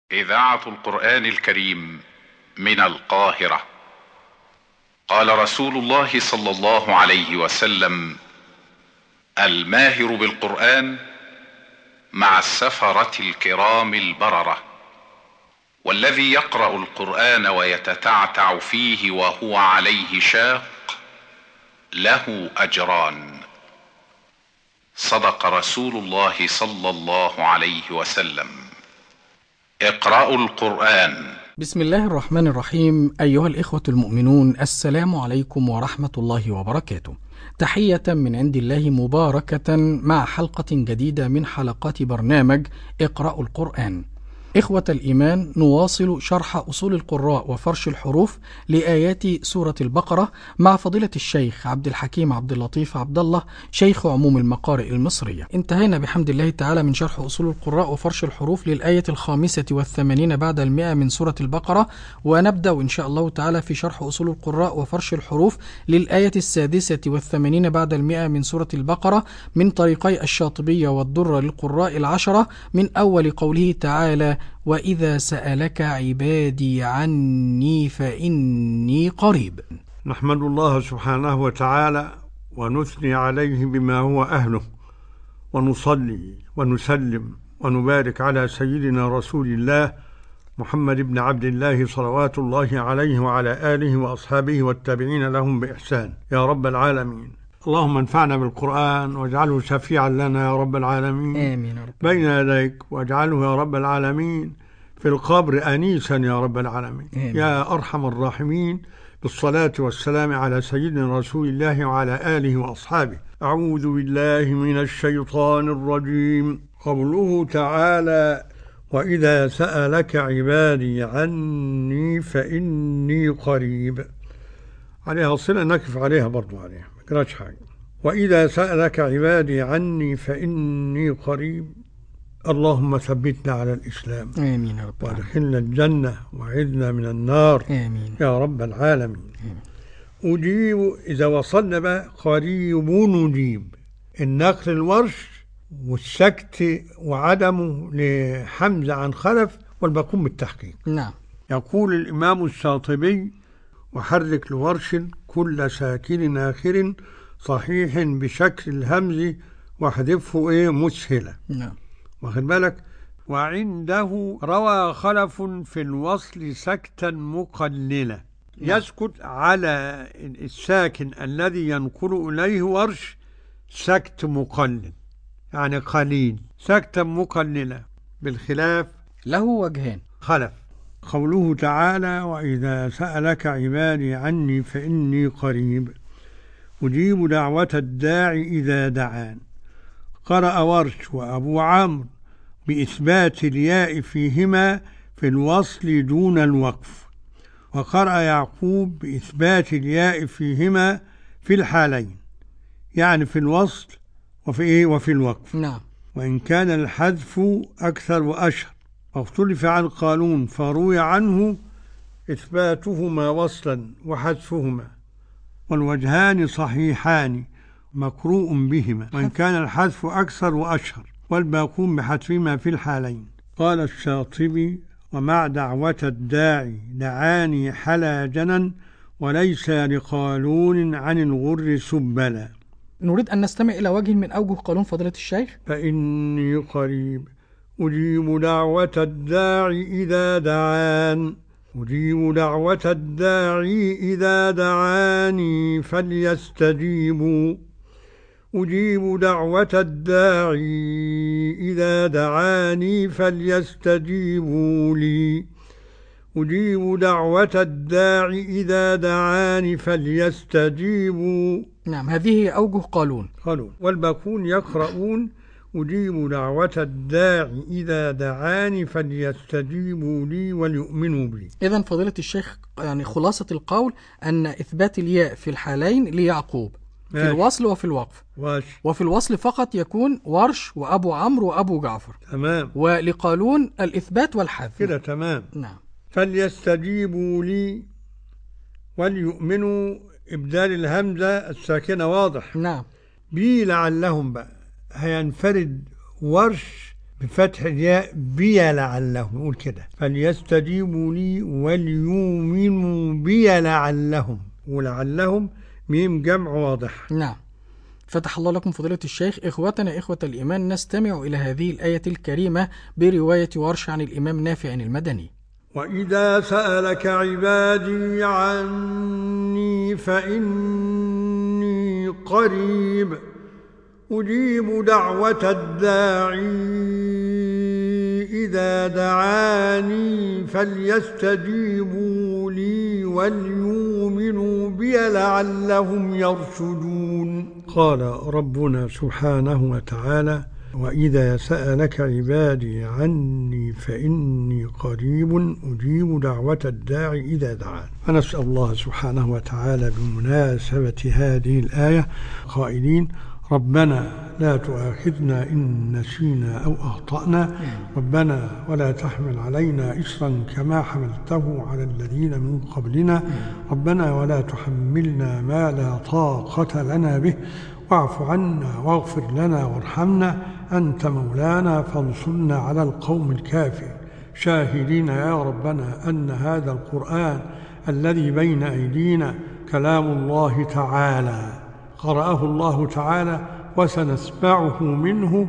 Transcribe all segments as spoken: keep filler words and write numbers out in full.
إذاعة القرآن الكريم من القاهرة. قال رسول الله صلى الله عليه وسلم: الماهر بالقرآن مع السفرة الكرام البررة، والذي يقرأ القرآن ويتتعتع فيه وهو عليه شاق له أجران. صدق رسول الله صلى الله عليه وسلم. اقرأوا القرآن. بسم الله الرحمن الرحيم. أيها الإخوة المؤمنون، السلام عليكم ورحمة الله وبركاته. تحية من عند الله مباركة مع حلقة جديدة من حلقات برنامج اقرأوا القرآن. إخوة الإيمان، نواصل شرح أصول القراء وفرش الحروف لآيات سورة البقرة مع فضيلة الشيخ عبد الحكيم عبد اللطيف عبد الله، شيخ عموم المقارئ المصرية. انتهينا بحمد الله تعالى من شرح أصول القراء وفرش الحروف للآية الخامسة والثمانين بعد المئة من سورة البقرة، ونبدأ إن شاء الله تعالى في شرح أصول القراء وفرش الحروف للآية السادسة والثمانين بعد المئة من سورة البقرة من طريقي الشاطبية والدرة للقراء العشرة، من أول قوله تعالى: وإذا سألك عبادي عني فإني قريب. نحمد الله سبحانه وتعالى ونثني عليه بما هو أهله، ونصلي ونسلم ونبارك على سيدنا رسول الله محمد بن عبد الله صلوات الله عليه وعلى آله وأصحابه والتابعين لهم بإحسان يا رب العالمين. اللهم انفعنا بالقرآن واجعله شفيعا لنا يا رب العالمين آمين يا رب. بين يديك، واجعله يا رب العالمين في القبر أنيسا يا رب العالمين. آمين. يا أرحم الراحمين، بالصلاة والسلام على سيدنا رسول الله وعلى آله وأصحابه. أعوذ بالله من الشيطان الرجيم. قوله تعالى: وإذا سألك عبادي عني فإني قريب، عليها صلة نكف عليها برضو، عليها مكراش حاجة. وإذا سألك عبادي عني فإني قريب. اللهم ثبتنا على الإسلام، آمين يا رب، وادخلنا الجنة وعذنا من النار، آمين يا رب العالمين. آمين. أجيب، إذا وصلنا بقى قريب نجيب، النقل الورش والسكت وعدمه لحمزة عن خلف والباقون بالتحقيق. نعم. يقول الإمام الشاطبي: وحرك لورش كل ساكن آخر صحيح بشكل الهمز واحذفه إيه مسهلة. نعم. واخد بالك؟ وعنده روى خلف في الوصل سكتا مقللة. يسكت على الساكن الذي ينقل إليه ورش سكت مقلل، يعني قليل، سكتا مقللة، بالخلاف له وجهان. خلف. قوله تعالى: وإذا سألك عبادي عني فإني قريب أجيب دعوة الداعي إذا دعان. قرأ ورش وأبو عمرو بإثبات الياء فيهما في الوصل دون الوقف، وقرأ يعقوب بإثبات الياء فيهما في الحالين، يعني في الوصل وفي إيه وفي الوقف. نعم. وإن كان الحذف أكثر وأشهر، واختلف عن قالون فروي عنه إثباتهما وصلا وحذفهما، والوجهان صحيحان مقروء بهما، وإن كان الحذف أكثر وأشهر والباقون بحذفهما في الحالين. قال الشاطبي: ومع دعوة الداعي دعاني حلا جنا وليس لقالون عن الغر سبلا. نريد أن نستمع إلى وجه من أوجه قانون فضيلة الشيخ. فإني قريب أجيب دعوة الداعي إذا دعان أجيب دعوة الداعي إذا دعاني فليستجيبوا أجيب دعوة الداعي إذا دعاني فليستجيبوا لي أجيب دعوة الداعي إذا دعاني فليستجيبوا. نعم، هذه أوجه قالون. قالون. والباقون يقرؤون أجيب دعوة الداعي إذا دعاني فليستجيبوا لي وليؤمنوا بي. إذن فضيلة الشيخ، يعني خلاصة القول أن إثبات الياء في الحالين ليعقوب في ماشي. الوصل وفي الوقف ماشي. وفي الوصل فقط يكون ورش وأبو عمرو وأبو جعفر. تمام. ولقالون الإثبات والحذف كده. تمام. نعم. فليستجيبوا لي وليؤمنوا، إبدال الهمزة الساكنة واضح. نعم. بي لعلهم بقى هينفرد ورش بفتح الياء بي لعلهم، يقول كده فليستجيبوا لي وليؤمنوا بي لعلهم، ولعلهم ميم جمع واضح. نعم. فتح الله لكم فضيلة الشيخ. إخوتنا إخوة الإيمان، نستمع إلى هذه الآية الكريمة برواية ورش عن الإمام نافع المدني. وإذا سألك عبادي عني فإني قريب أجيب دعوة الداعي إذا دعاني فليستجيبوا لي وليؤمنوا بي لعلهم يرشدون. قال ربنا سبحانه وتعالى: وإذا سألك عبادي عني فإني قريب أجيب دعوة الداعي إذا دعان. فنسأل الله سبحانه وتعالى بمناسبة هذه الآية قائلين: ربنا لا تؤاخذنا إن نسينا أو أخطأنا، ربنا ولا تحمل علينا إصرا كما حملته على الذين من قبلنا، ربنا ولا تحملنا ما لا طاقة لنا به، واعف عنا واغفر لنا وارحمنا أنت مولانا فانصرنا على القوم الكافرين. شاهدين يا ربنا أن هذا القرآن الذي بين أيدينا كلام الله تعالى، قرأه الله تعالى وسنسمعه منه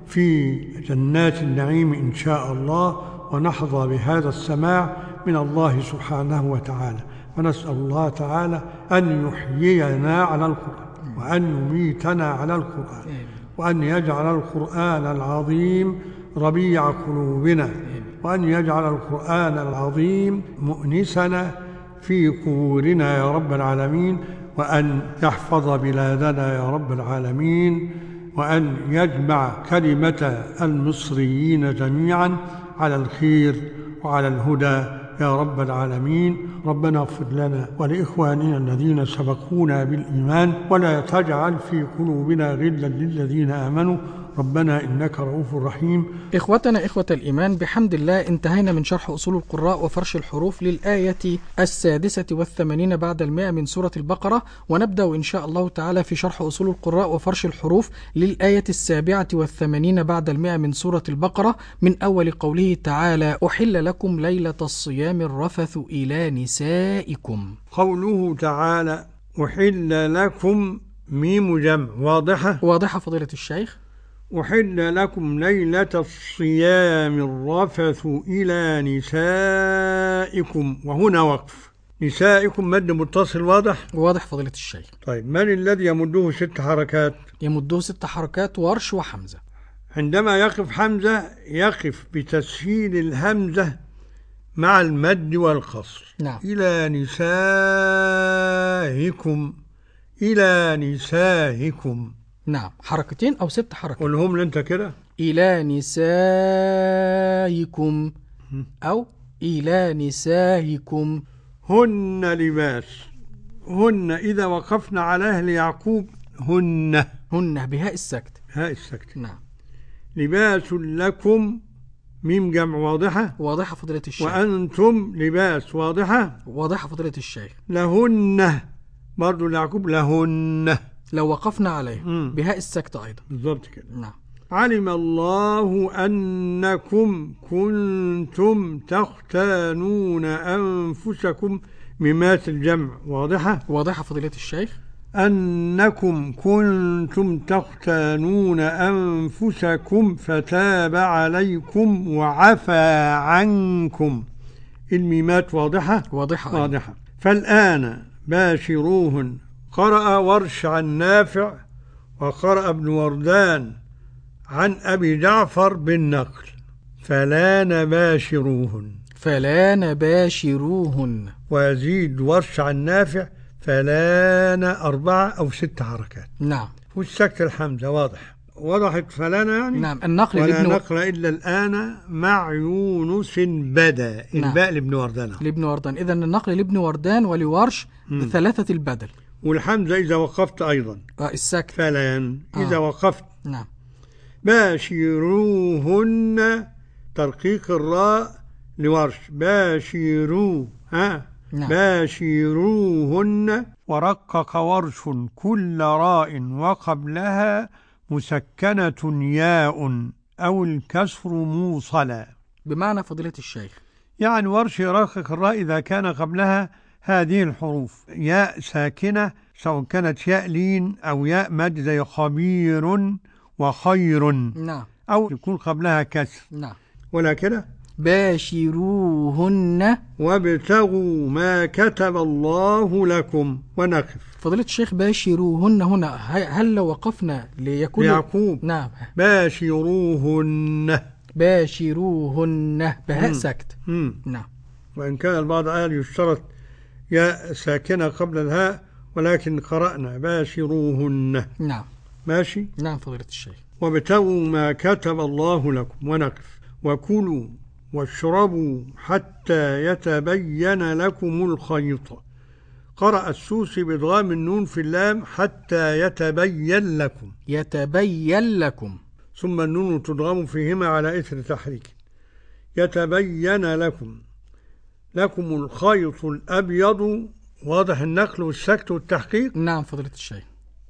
في جنات النعيم إن شاء الله، ونحظى بهذا السماع من الله سبحانه وتعالى. ونسأل الله تعالى أن يحيينا على القرآن وأن يميتنا على القرآن، وأن يجعل القرآن العظيم ربيع قلوبنا، وأن يجعل القرآن العظيم مؤنسنا في قبورنا يا رب العالمين، وأن يحفظ بلادنا يا رب العالمين، وأن يجمع كلمة المصريين جميعا على الخير وعلى الهدى يا رب العالمين. ربنا اغفر لنا ولإخواننا الذين سبقونا بالإيمان، ولا تجعل في قلوبنا غلا للذين آمنوا، ربنا إنك رؤوف رحيم. إخوتنا إخوة الإيمان، بحمد الله انتهينا من شرح أصول القراء وفرش الحروف للآية السادسة والثمانين بعد المئة من سورة البقرة، ونبدأ إن شاء الله تعالى في شرح أصول القراء وفرش الحروف للآية السابعة والثمانين بعد المئة من سورة البقرة، من أول قوله تعالى: أحل لكم ليلة الصيام الرفث إلى نسائكم. قوله تعالى أحل لكم ميم جمع واضحة واضحة فضيلة الشيخ. أحل لكم ليلة الصيام الرفث إلى نسائكم، وهنا وقف. نسائكم مد متصل واضح واضح فضيلة الشيخ. طيب، من الذي يمده ست حركات؟ يمده ست حركات ورش وحمزة. عندما يقف حمزة يقف بتسهيل الهمزة مع المد والقصر. نعم. إلى نسائكم، إلى نسائكم. نعم، حركتين أو ست حركات. قولهم لأنت كده: إلى نسائكم أو إلى نسائكم. هن لباس، هن إذا وقفنا على أهل يعقوب هن هن بهاء السكت. هاء السكت. نعم. لباس لكم ميم جمع واضحة واضحة فضيلة الشيخ. وأنتم لباس واضحة واضحة فضيلة الشيخ. لهن برضو ليعقوب لهن، لو وقفنا عليه مم. بهاء السكت أيضا. بالضبط كده. نعم. علم الله أنكم كنتم تختانون أنفسكم، ميمات الجمع واضحة واضحة فضيلة الشيخ. أنكم كنتم تختانون أنفسكم فتاب عليكم وعفى عنكم، الميمات واضحة واضحة واضحة. فالآن باشروهن. قرأ ورش عن نافع وقرأ ابن وردان عن أبي جعفر بالنقل: فلا نباشروهن، فلا نباشروهن. ويزيد ورش عن نافع: فلان أربعة أو ست حركات. نعم. والسكت الحمزة واضح، وضحت فلان يعني. نعم. النقل ولا لابن نقل إلا الآن مع يونس بدا. نعم. الباء لابن وردان. لابن وردان. إذن النقل لابن وردان ولورش بثلاثة البدل. والحمزة إذا وقفت أيضا آه السكت. فلان إذا آه. وقفت. نعم. باشروهن ترقيق الراء لورش، باشروا ها نعم. باشروهن. ورقق ورش كل راء وقبلها مسكنة ياء أو الكسر موصلا. بمعنى فضيلة الشيخ؟ يعني ورش يرقق الراء إذا كان قبلها هذه الحروف ياء ساكنة، سواء كانت ياء لين أو ياء مد زي خبير وخير. نعم. أو يكون قبلها كسر. نعم. ولا كده؟ باشروهن وابتغوا ما كتب الله لكم ونقف. فضيلة الشيخ باشروهن هنا هل لو وقفنا ليكون يعقوب؟ نعم. باشروهن باشروهن بهاء سكت. نعم. وإن كان البعض قال يشترط ياء ساكنة قبل الهاء، ولكن قرأنا باشروهن. نعم. ماشي؟ نعم فضيلة الشيخ. وابتغوا ما كتب الله لكم ونقف. وكلوا واشربوا حتى يتبين لكم الخيط. قرأ السوسي بإدغام النون في اللام حتى يتبين لكم. يتبين لكم. ثم النون تدغم فيهما على إثر تحريك. يتبين لكم. لكم الخيط الأبيض. واضح النقل والسكت والتحقيق؟ نعم فضيلة الشيخ.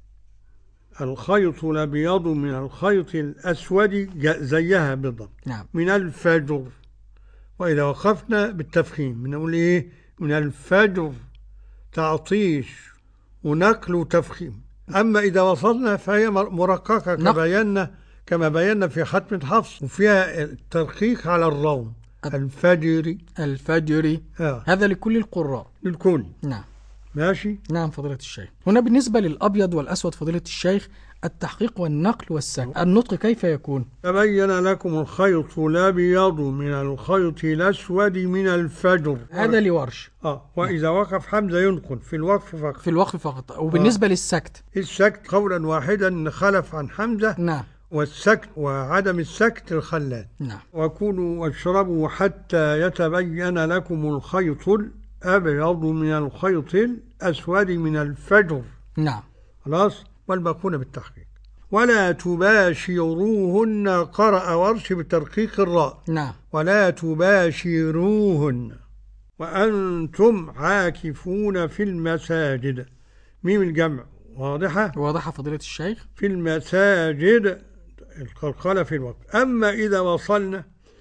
الخيط الأبيض من الخيط الأسود زيها بالضبط. نعم. من الفجر. وإذا وقفنا بالتفخيم بنقول إيه؟ من الفجر تعطيش ونقل وتفخيم. أما إذا وصلنا فهي مرققة كما بينا كما بينا في ختمة حفص، وفيها الترقيق على الروم. الفجر. الفجر. آه. هذا لكل القراء. للكل. نعم. ماشي. نعم فضيلة الشيخ. هنا بالنسبة للأبيض والأسود فضيلة الشيخ التحقيق والنقل والسكت النطق كيف يكون؟ تبين لكم الخيط الأبيض من الخيط الأسود من الفجر. هذا لورش. آه. وإذا وقف حمزة ينقل في الوقف فقط. في الوقف فقط. وبالنسبة آه. للسكت؟ السكت قولا واحدا خلف عن حمزة. نعم. والسكت وعدم السكت الخلاد. نعم. وكلوا واشربوا حتى يتبين لكم الخيط الأبيض من الخيط الأسود من الفجر. نعم. خلاص. والباقون بالتحقيق. ولا تباشروهن. قرأ ورش بترقيق الراء. نعم. ولا تباشروهن وأنتم عاكفون في المساجد. ميم الجمع واضحة؟ واضحة فضيلة الشيخ. في المساجد القلقلة في الوقت. أما إذا وصلنا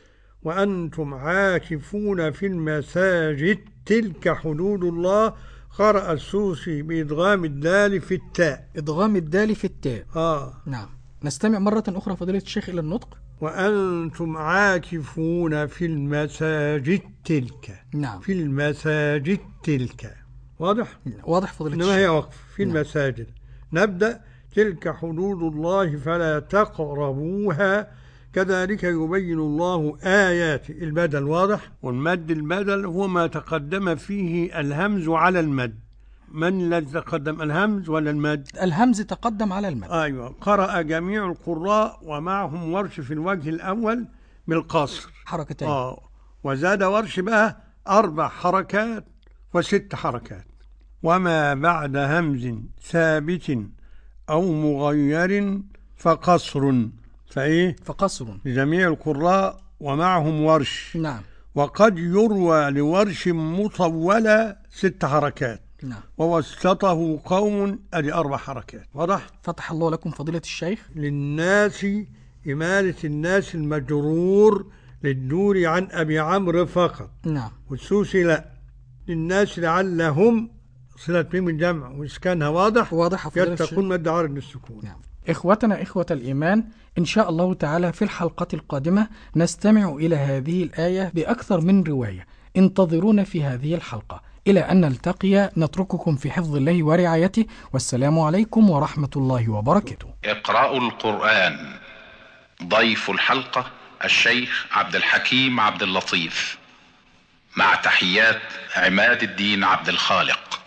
وأنتم عاكفون في المساجد تلك حدود الله. قرأ السوسي بإدغام الدال في التاء. إدغام الدال في التاء. آه. نعم. نستمع مرة أخرى فضيلة الشيخ إلى النطق. وأنتم عاكفون في المساجد تلك. نعم. في المساجد تلك. واضح؟ واضح فضيلة الشيخ. إنما هي وقف في نعم. المساجد. نبدأ. تلك حدود الله فلا تقربوها كذلك يبين الله آياته. البدل واضح. والمد البدل هو ما تقدم فيه الهمز على المد. من الذي تقدم، الهمز ولا المد؟ الهمز تقدم على المد. أيوة. قرأ جميع القراء ومعهم ورش في الوجه الأول بالقصر حركتين. آه. وزاد ورش بقى أربع حركات وست حركات. وما بعد همز ثابت أو مغير فقصر. فإيه؟ فقصر لجميع القراء ومعهم ورش. نعم. وقد يروى لورش مطولة ست حركات. نعم. ووسطه قوم أدي أربع حركات. واضح؟ فتح الله لكم فضيلة الشيخ. للناس إمالة الناس المجرور للدور عن أبي عمرو فقط. نعم. والسوسي لا. للناس لعلهم صلة ميم الجمع وإسكانها واضح. واضح فضيلة الشيخ. يتقون مد عارض للسكون. نعم. إخوتنا إخوة الإيمان، إن شاء الله تعالى في الحلقة القادمة نستمع إلى هذه الآية بأكثر من رواية. انتظرونا في هذه الحلقة. إلى أن نلتقي نترككم في حفظ الله ورعايته، والسلام عليكم ورحمة الله وبركاته. اقرأوا القرآن. ضيف الحلقة الشيخ عبد الحكيم عبد اللطيف، مع تحيات عماد الدين عبد الخالق.